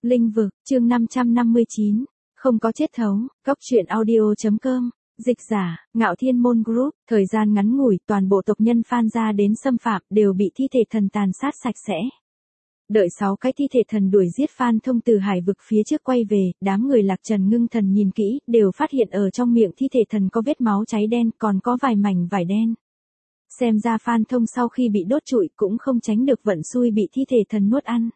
Linh vực, chương 559. Không có chết thấu, Cóc truyện audio.com. Dịch giả, Ngạo Thiên Môn Group. Thời gian ngắn ngủi, toàn bộ tộc nhân Phan gia đến xâm phạm đều bị thi thể thần tàn sát sạch sẽ. Đợi 6 cái thi thể thần đuổi giết Phan Thông từ hải vực phía trước quay về, đám người Lạc Trần ngưng thần nhìn kỹ, đều phát hiện ở trong miệng thi thể thần có vết máu cháy đen, còn có vài mảnh vải đen. Xem ra Phan Thông sau khi bị đốt trụi cũng không tránh được vận xui bị thi thể thần nuốt ăn.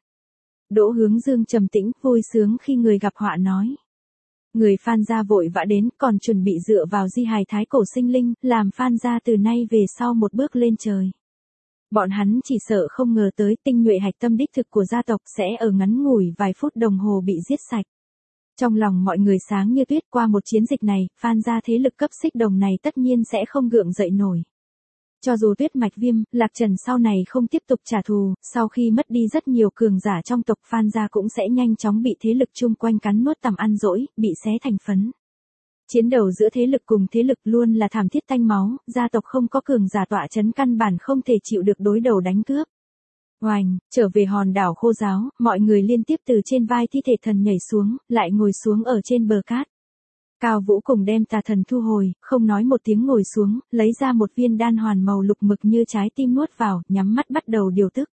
Đỗ Hướng Dương trầm tĩnh, vui sướng khi người gặp họa nói. Người Phan gia vội vã đến, còn chuẩn bị dựa vào di hài thái cổ sinh linh, làm Phan gia từ nay về sau một bước lên trời. Bọn hắn chỉ sợ không ngờ tới tinh nhuệ hạch tâm đích thực của gia tộc sẽ ở ngắn ngủi vài phút đồng hồ bị giết sạch. Trong lòng mọi người sáng như tuyết, qua một chiến dịch này, Phan gia thế lực cấp xích đồng này tất nhiên sẽ không gượng dậy nổi. Cho dù Tuyết Mạch Viêm, Lạc Trần sau này không tiếp tục trả thù, sau khi mất đi rất nhiều cường giả trong tộc Phan gia cũng sẽ nhanh chóng bị thế lực chung quanh cắn nuốt tầm ăn dỗi, bị xé thành phấn. Chiến đầu giữa thế lực cùng thế lực luôn là thảm thiết tanh máu, gia tộc không có cường giả tọa chấn căn bản không thể chịu được đối đầu đánh cướp. Oành, trở về hòn đảo khô giáo, mọi người liên tiếp từ trên vai thi thể thần nhảy xuống, lại ngồi xuống ở trên bờ cát. Cao Vũ cùng đem tà thần thu hồi, không nói một tiếng ngồi xuống, lấy ra một viên đan hoàn màu lục mực như trái tim nuốt vào, nhắm mắt bắt đầu điều tức.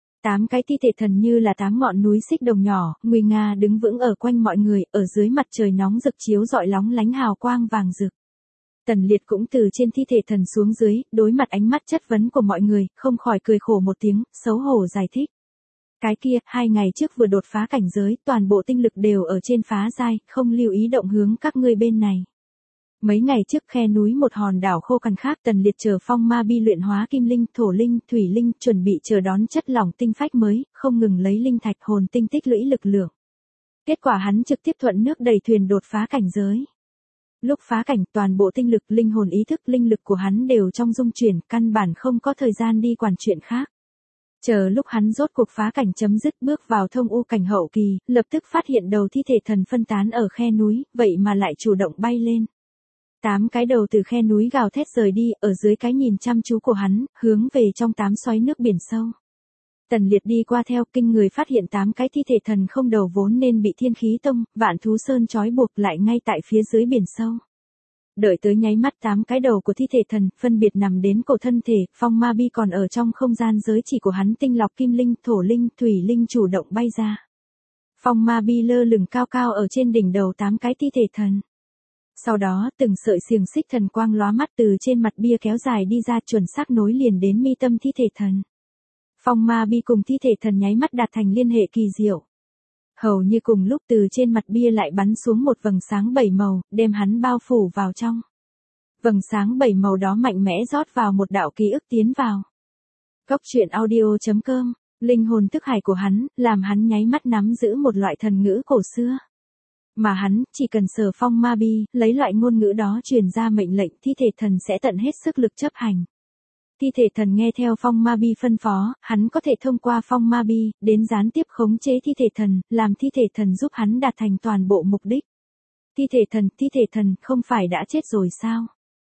8 cái thi thể thần như là 8 ngọn núi xích đồng nhỏ, nguy nga đứng vững ở quanh mọi người, ở dưới mặt trời nóng rực chiếu rọi lóng lánh hào quang vàng rực. Tần Liệt cũng từ trên thi thể thần xuống dưới, đối mặt ánh mắt chất vấn của mọi người, không khỏi cười khổ một tiếng, xấu hổ giải thích. Cái kia, 2 ngày trước vừa đột phá cảnh giới, toàn bộ tinh lực đều ở trên phá giai, không lưu ý động hướng các ngươi bên này. Mấy ngày trước khe núi một hòn đảo khô cằn khác, Tần Liệt chờ phong ma bi luyện hóa kim linh, thổ linh, thủy linh, chuẩn bị chờ đón chất lỏng tinh phách mới, không ngừng lấy linh thạch hồn tinh tích lũy lực lượng. Kết quả hắn trực tiếp thuận nước đẩy thuyền đột phá cảnh giới. Lúc phá cảnh, toàn bộ tinh lực, linh hồn ý thức, linh lực của hắn đều trong dung chuyển, căn bản không có thời gian đi quản chuyện khác. Chờ lúc hắn rốt cuộc phá cảnh chấm dứt bước vào thông u cảnh hậu kỳ, lập tức phát hiện đầu thi thể thần phân tán ở khe núi, vậy mà lại chủ động bay lên. 8 cái đầu từ khe núi gào thét rời đi, ở dưới cái nhìn chăm chú của hắn, hướng về trong 8 xoáy nước biển sâu. Tần Liệt đi qua theo, kinh người phát hiện 8 cái thi thể thần không đầu vốn nên bị Thiên Khí Tông, Vạn Thú Sơn trói buộc lại ngay tại phía dưới biển sâu. Đợi tới nháy mắt 8 cái đầu của thi thể thần, phân biệt nằm đến cổ thân thể, phong ma bi còn ở trong không gian giới chỉ của hắn tinh lọc kim linh, thổ linh, thủy linh chủ động bay ra. Phong ma bi lơ lửng cao cao ở trên đỉnh đầu 8 cái thi thể thần. Sau đó, từng sợi xiềng xích thần quang lóa mắt từ trên mặt bia kéo dài đi ra, chuẩn xác nối liền đến mi tâm thi thể thần. Phong ma bi cùng thi thể thần nháy mắt đạt thành liên hệ kỳ diệu. Hầu như cùng lúc từ trên mặt bia lại bắn xuống một vầng sáng 7 màu, đem hắn bao phủ vào trong. Vầng sáng 7 màu đó mạnh mẽ rót vào một đạo ký ức tiến vào. Cóc truyện audio.com, linh hồn thức hải của hắn, làm hắn nháy mắt nắm giữ một loại thần ngữ cổ xưa. Mà hắn, chỉ cần sờ phong ma bi, lấy loại ngôn ngữ đó truyền ra mệnh lệnh, thi thể thần sẽ tận hết sức lực chấp hành. Thi thể thần nghe theo phong ma bi phân phó, hắn có thể thông qua phong ma bi, đến gián tiếp khống chế thi thể thần, làm thi thể thần giúp hắn đạt thành toàn bộ mục đích. Thi thể thần, không phải đã chết rồi sao?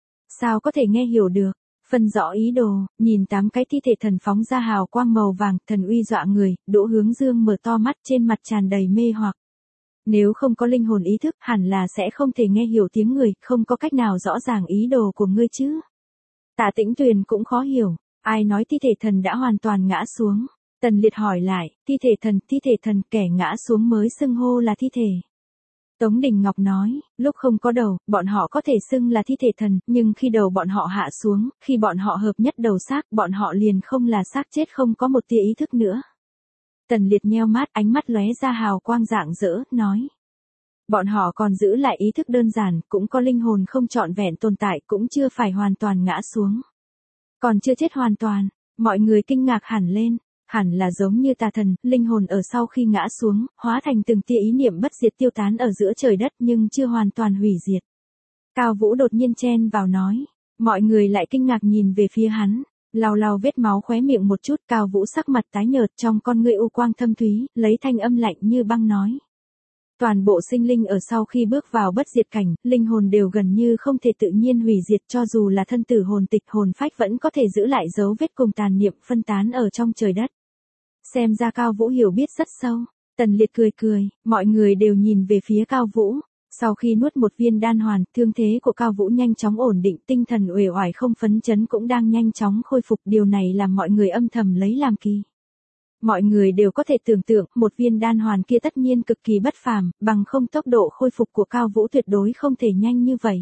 Sao có thể nghe hiểu được? Phân rõ ý đồ, nhìn 8 cái thi thể thần phóng ra hào quang màu vàng, thần uy dọa người, Đỗ Hướng Dương mở to mắt, trên mặt tràn đầy mê hoặc. Nếu không có linh hồn ý thức, hẳn là sẽ không thể nghe hiểu tiếng người, không có cách nào rõ ràng ý đồ của ngươi chứ. Tạ Tĩnh Tuyền cũng khó hiểu, ai nói thi thể thần đã hoàn toàn ngã xuống? Tần Liệt hỏi lại, thi thể thần, kẻ ngã xuống mới xưng hô là thi thể. Tống Đình Ngọc nói, lúc không có đầu, bọn họ có thể xưng là thi thể thần, nhưng khi đầu bọn họ hạ xuống, khi bọn họ hợp nhất đầu xác, bọn họ liền không là xác chết, không có một tia ý thức nữa. Tần Liệt nheo mắt, ánh mắt lóe ra hào quang rạng rỡ, nói. Bọn họ còn giữ lại ý thức đơn giản, cũng có linh hồn không trọn vẹn tồn tại, cũng chưa phải hoàn toàn ngã xuống. Còn chưa chết hoàn toàn, mọi người kinh ngạc hẳn lên, hẳn là giống như tà thần, linh hồn ở sau khi ngã xuống, hóa thành từng tia ý niệm bất diệt tiêu tán ở giữa trời đất nhưng chưa hoàn toàn hủy diệt. Cao Vũ đột nhiên chen vào nói, mọi người lại kinh ngạc nhìn về phía hắn. Lau vết máu khóe miệng một chút, Cao Vũ sắc mặt tái nhợt, trong con ngươi u quang thâm thúy, lấy thanh âm lạnh như băng nói. Toàn bộ sinh linh ở sau khi bước vào bất diệt cảnh, linh hồn đều gần như không thể tự nhiên hủy diệt, cho dù là thân tử hồn tịch hồn phách vẫn có thể giữ lại dấu vết cùng tàn niệm phân tán ở trong trời đất. Xem ra Cao Vũ hiểu biết rất sâu. Tần Liệt cười cười, mọi người đều nhìn về phía Cao Vũ. Sau khi nuốt một viên đan hoàn, thương thế của Cao Vũ nhanh chóng ổn định, tinh thần uể oải không phấn chấn cũng đang nhanh chóng khôi phục, điều này làm mọi người âm thầm lấy làm kỳ. Mọi người đều có thể tưởng tượng, một viên đan hoàn kia tất nhiên cực kỳ bất phàm, bằng không tốc độ khôi phục của Cao Vũ tuyệt đối không thể nhanh như vậy.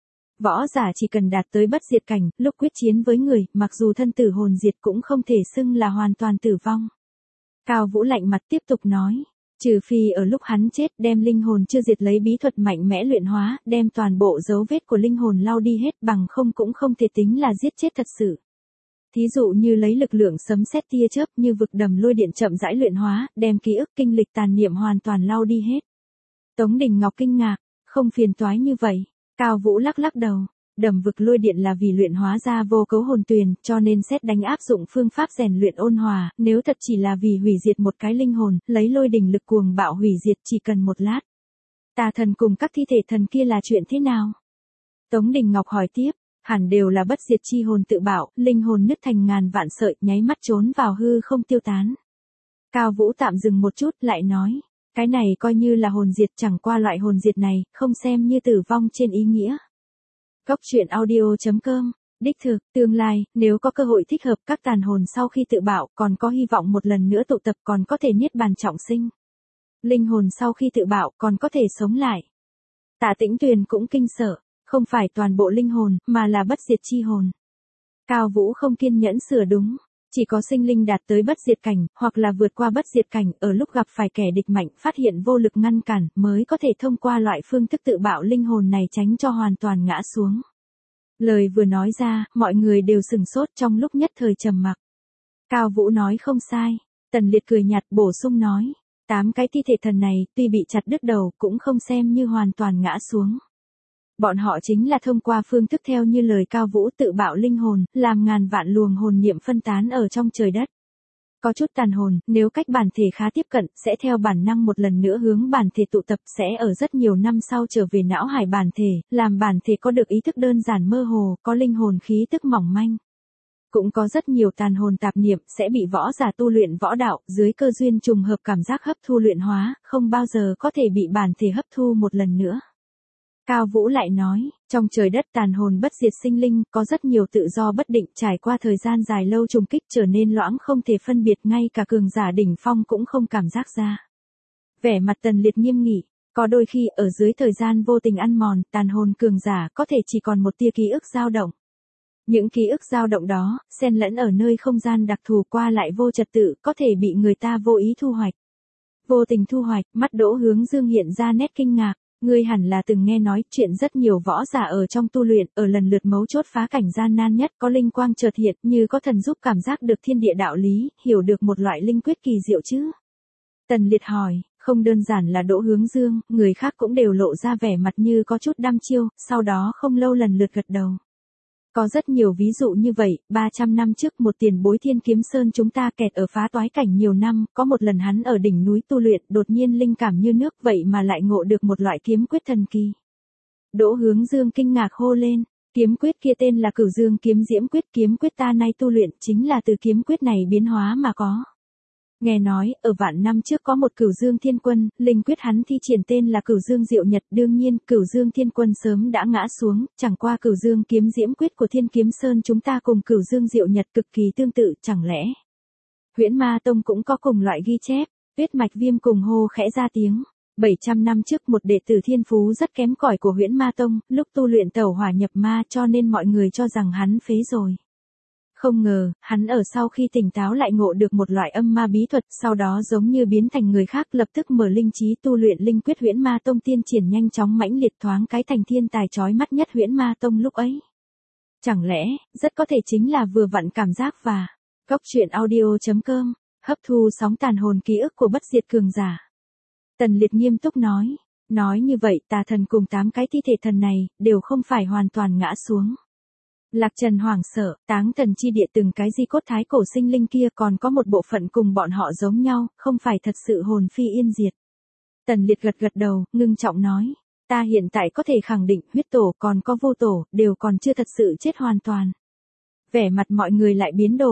Võ giả chỉ cần đạt tới bất diệt cảnh, lúc quyết chiến với người, mặc dù thân tử hồn diệt cũng không thể xưng là hoàn toàn tử vong. Cao Vũ lạnh mặt tiếp tục nói. Trừ phi ở lúc hắn chết đem linh hồn chưa diệt lấy bí thuật mạnh mẽ luyện hóa, đem toàn bộ dấu vết của linh hồn lau đi hết, bằng không cũng không thể tính là giết chết thật sự. Thí dụ như lấy lực lượng sấm sét tia chớp như vực đầm lôi điện chậm rãi luyện hóa, đem ký ức kinh lịch tàn niệm hoàn toàn lau đi hết. Tống Đình Ngọc kinh ngạc, không phiền toái như vậy. Cao Vũ lắc lắc đầu. Đầm vực lôi điện là vì luyện hóa ra vô cấu hồn tuyền, cho nên xét đánh áp dụng phương pháp rèn luyện ôn hòa, nếu thật chỉ là vì hủy diệt một cái linh hồn, lấy lôi đình lực cuồng bạo hủy diệt chỉ cần một lát. Tà thần cùng các thi thể thần kia là chuyện thế nào? Tống Đình Ngọc hỏi tiếp, hẳn đều là bất diệt chi hồn tự bạo, linh hồn nứt thành ngàn vạn sợi, nháy mắt trốn vào hư không tiêu tán. Cao Vũ tạm dừng một chút, lại nói, cái này coi như là hồn diệt, chẳng qua loại hồn diệt này, không xem như tử vong trên ý nghĩa. Góc truyện audio.com, đích thực, tương lai, nếu có cơ hội thích hợp các tàn hồn sau khi tự bạo, còn có hy vọng một lần nữa tụ tập còn có thể niết bàn trọng sinh. Linh hồn sau khi tự bạo còn có thể sống lại. Tạ Tĩnh Tuyền cũng kinh sợ, không phải toàn bộ linh hồn, mà là bất diệt chi hồn. Cao Vũ không kiên nhẫn sửa đúng. Chỉ có sinh linh đạt tới bất diệt cảnh, hoặc là vượt qua bất diệt cảnh, ở lúc gặp phải kẻ địch mạnh phát hiện vô lực ngăn cản, mới có thể thông qua loại phương thức tự bạo linh hồn này tránh cho hoàn toàn ngã xuống. Lời vừa nói ra, mọi người đều sửng sốt trong lúc nhất thời trầm mặc. Cao Vũ nói không sai. Tần Liệt cười nhạt bổ sung nói. 8 cái thi thể thần này, tuy bị chặt đứt đầu, cũng không xem như hoàn toàn ngã xuống. Bọn họ chính là thông qua phương thức theo như lời Cao Vũ tự bạo linh hồn, làm ngàn vạn luồng hồn niệm phân tán ở trong trời đất. Có chút tàn hồn, nếu cách bản thể khá tiếp cận, sẽ theo bản năng một lần nữa hướng bản thể tụ tập, sẽ ở rất nhiều năm sau trở về não hải bản thể, làm bản thể có được ý thức đơn giản mơ hồ, có linh hồn khí tức mỏng manh. Cũng có rất nhiều tàn hồn tạp niệm, sẽ bị võ giả tu luyện võ đạo, dưới cơ duyên trùng hợp cảm giác hấp thu luyện hóa, không bao giờ có thể bị bản thể hấp thu một lần nữa. Cao Vũ lại nói, trong trời đất tàn hồn bất diệt sinh linh, có rất nhiều tự do bất định, trải qua thời gian dài lâu trùng kích trở nên loãng không thể phân biệt, ngay cả cường giả đỉnh phong cũng không cảm giác ra. Vẻ mặt Tần Liệt nghiêm nghị, có đôi khi ở dưới thời gian vô tình ăn mòn, tàn hồn cường giả có thể chỉ còn một tia ký ức dao động. Những ký ức dao động đó, xen lẫn ở nơi không gian đặc thù qua lại vô trật tự, có thể bị người ta vô ý thu hoạch. Vô tình thu hoạch, mắt Đỗ Hướng Dương hiện ra nét kinh ngạc. Ngươi hẳn là từng nghe nói chuyện rất nhiều võ giả ở trong tu luyện, ở lần lượt mấu chốt phá cảnh gian nan nhất có linh quang chợt hiện, như có thần giúp cảm giác được thiên địa đạo lý, hiểu được một loại linh quyết kỳ diệu chứ. Tần Liệt hỏi, không đơn giản là Đỗ Hướng Dương, người khác cũng đều lộ ra vẻ mặt như có chút đăm chiêu, sau đó không lâu lần lượt gật đầu. Có rất nhiều ví dụ như vậy, 300 năm trước một tiền bối Thiên Kiếm Sơn chúng ta kẹt ở phá toái cảnh nhiều năm, có một lần hắn ở đỉnh núi tu luyện, đột nhiên linh cảm như nước, vậy mà lại ngộ được một loại kiếm quyết thần kỳ. Đỗ Hướng Dương kinh ngạc hô lên, kiếm quyết kia tên là Cửu Dương Kiếm Diễm Quyết, kiếm quyết ta nay tu luyện chính là từ kiếm quyết này biến hóa mà có. Nghe nói, ở vạn năm trước có một Cửu Dương Thiên Quân, linh quyết hắn thi triển tên là Cửu Dương Diệu Nhật, đương nhiên, Cửu Dương Thiên Quân sớm đã ngã xuống, chẳng qua Cửu Dương Kiếm Diễm Quyết của Thiên Kiếm Sơn chúng ta cùng Cửu Dương Diệu Nhật cực kỳ tương tự, chẳng lẽ Huyễn Ma Tông cũng có cùng loại ghi chép? Tuyết Mạch Viêm cùng hô khẽ ra tiếng. 700 năm trước một đệ tử thiên phú rất kém cỏi của Huyễn Ma Tông, lúc tu luyện tẩu hỏa nhập ma cho nên mọi người cho rằng hắn phế rồi. Không ngờ, hắn ở sau khi tỉnh táo lại ngộ được một loại âm ma bí thuật, sau đó giống như biến thành người khác, lập tức mở linh trí tu luyện linh quyết Huyễn Ma Tông tiên triển nhanh chóng mãnh liệt, thoáng cái thành thiên tài chói mắt nhất Huyễn Ma Tông lúc ấy. Chẳng lẽ, rất có thể chính là vừa vặn cảm giác và góc truyện audio.com, hấp thu sóng tàn hồn ký ức của bất diệt cường giả. Tần Liệt nghiêm túc nói như vậy tà thần cùng 8 cái thi thể thần này, đều không phải hoàn toàn ngã xuống. Lạc Trần hoảng sợ, táng thần chi địa từng cái di cốt thái cổ sinh linh kia còn có một bộ phận cùng bọn họ giống nhau, không phải thật sự hồn phi yên diệt. Tần Liệt gật đầu, ngưng trọng nói, ta hiện tại có thể khẳng định huyết tổ còn có vô tổ, đều còn chưa thật sự chết hoàn toàn. Vẻ mặt mọi người lại biến đổi,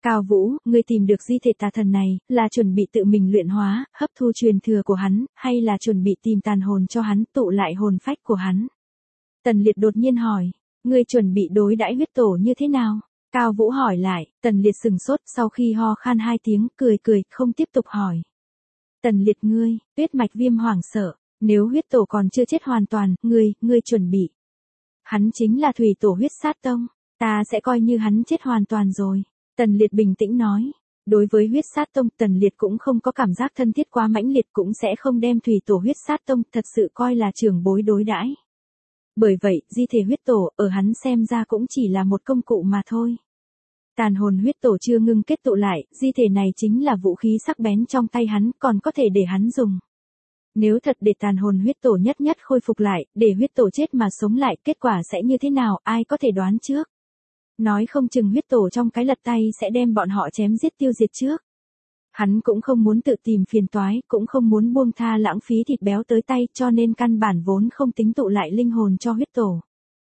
Cao Vũ, ngươi tìm được di thể tà thần này, là chuẩn bị tự mình luyện hóa, hấp thu truyền thừa của hắn, hay là chuẩn bị tìm tàn hồn cho hắn, tụ lại hồn phách của hắn? Tần Liệt đột nhiên hỏi, ngươi chuẩn bị đối đãi huyết tổ như thế nào? Cao Vũ hỏi lại, Tần Liệt sừng sốt, sau khi ho khan 2 tiếng, cười, không tiếp tục hỏi. Tần Liệt ngươi, Tuyết Mạch Viêm hoảng sợ, nếu huyết tổ còn chưa chết hoàn toàn, ngươi chuẩn bị. Hắn chính là thủy tổ huyết sát tông, ta sẽ coi như hắn chết hoàn toàn rồi. Tần Liệt bình tĩnh nói, đối với huyết sát tông, Tần Liệt cũng không có cảm giác thân thiết quá mãnh liệt, cũng sẽ không đem thủy tổ huyết sát tông thật sự coi là trưởng bối đối đãi. Bởi vậy, di thể huyết tổ, ở hắn xem ra cũng chỉ là một công cụ mà thôi. Tàn hồn huyết tổ chưa ngưng kết tụ lại, di thể này chính là vũ khí sắc bén trong tay hắn, còn có thể để hắn dùng. Nếu thật để tàn hồn huyết tổ nhất khôi phục lại, để huyết tổ chết mà sống lại, kết quả sẽ như thế nào, ai có thể đoán trước. Nói không chừng huyết tổ trong cái lật tay sẽ đem bọn họ chém giết tiêu diệt trước. Hắn cũng không muốn tự tìm phiền toái, cũng không muốn buông tha lãng phí thịt béo tới tay, cho nên căn bản vốn không tính tụ lại linh hồn cho huyết tổ.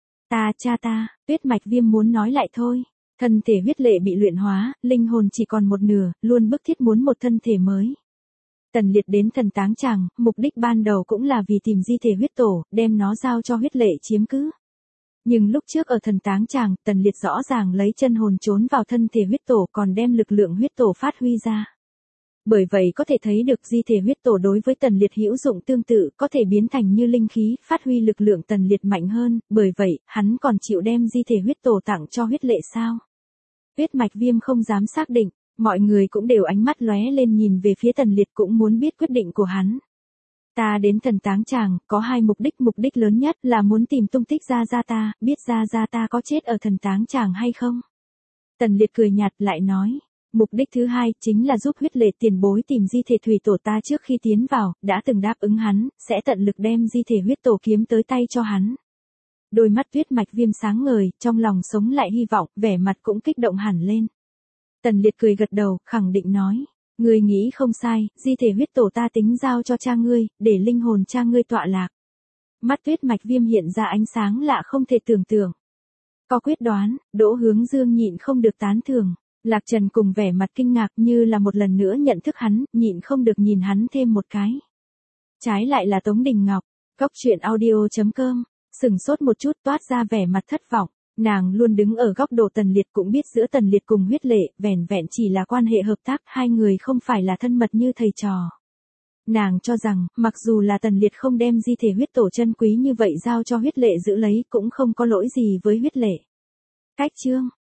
Ta, Tuyết Mạch Viêm muốn nói lại thôi. Thân thể huyết lệ bị luyện hóa, linh hồn chỉ còn một nửa, luôn bức thiết muốn một thân thể mới. Tần Liệt đến thần táng tràng, mục đích ban đầu cũng là vì tìm di thể huyết tổ, đem nó giao cho huyết lệ chiếm cứ. Nhưng lúc trước ở thần táng tràng, Tần Liệt rõ ràng lấy chân hồn trốn vào thân thể huyết tổ, còn đem lực lượng huyết tổ phát huy ra. Bởi vậy có thể thấy được di thể huyết tổ đối với Tần Liệt hữu dụng tương tự, có thể biến thành như linh khí, phát huy lực lượng Tần Liệt mạnh hơn, bởi vậy, hắn còn chịu đem di thể huyết tổ tặng cho huyết lệ sao? Tuyết Mạch Viêm không dám xác định, mọi người cũng đều ánh mắt lóe lên nhìn về phía Tần Liệt, cũng muốn biết quyết định của hắn. Ta đến thần táng tràng, có 2 mục đích lớn nhất là muốn tìm tung tích Gia ta, biết Gia ta có chết ở thần táng tràng hay không. Tần Liệt cười nhạt lại nói, mục đích thứ 2 chính là giúp huyết lệ tiền bối tìm di thể thủy tổ ta trước khi tiến vào, đã từng đáp ứng hắn, sẽ tận lực đem di thể huyết tổ kiếm tới tay cho hắn. Đôi mắt Tuyết Mạch Viêm sáng ngời, trong lòng sống lại hy vọng, vẻ mặt cũng kích động hẳn lên. Tần Liệt cười gật đầu, khẳng định nói, ngươi nghĩ không sai, di thể huyết tổ ta tính giao cho cha ngươi, để linh hồn cha ngươi tọa lạc. Mắt Tuyết Mạch Viêm hiện ra ánh sáng lạ không thể tưởng tượng. Có quyết đoán, Đỗ Hướng Dương nhịn không được tán thưởng. Lạc Trần cùng vẻ mặt kinh ngạc như là một lần nữa nhận thức hắn, nhịn không được nhìn hắn thêm một cái. Trái lại là Tống Đình Ngọc, Cóc Truyện Audio.com, sừng sốt một chút toát ra vẻ mặt thất vọng. Nàng luôn đứng ở góc độ Tần Liệt, cũng biết giữa Tần Liệt cùng huyết lệ, vẻn vẹn chỉ là quan hệ hợp tác, 2 người không phải là thân mật như thầy trò. Nàng cho rằng, mặc dù là Tần Liệt không đem di thể huyết tổ chân quý như vậy giao cho huyết lệ giữ lấy, cũng không có lỗi gì với huyết lệ. Cách chương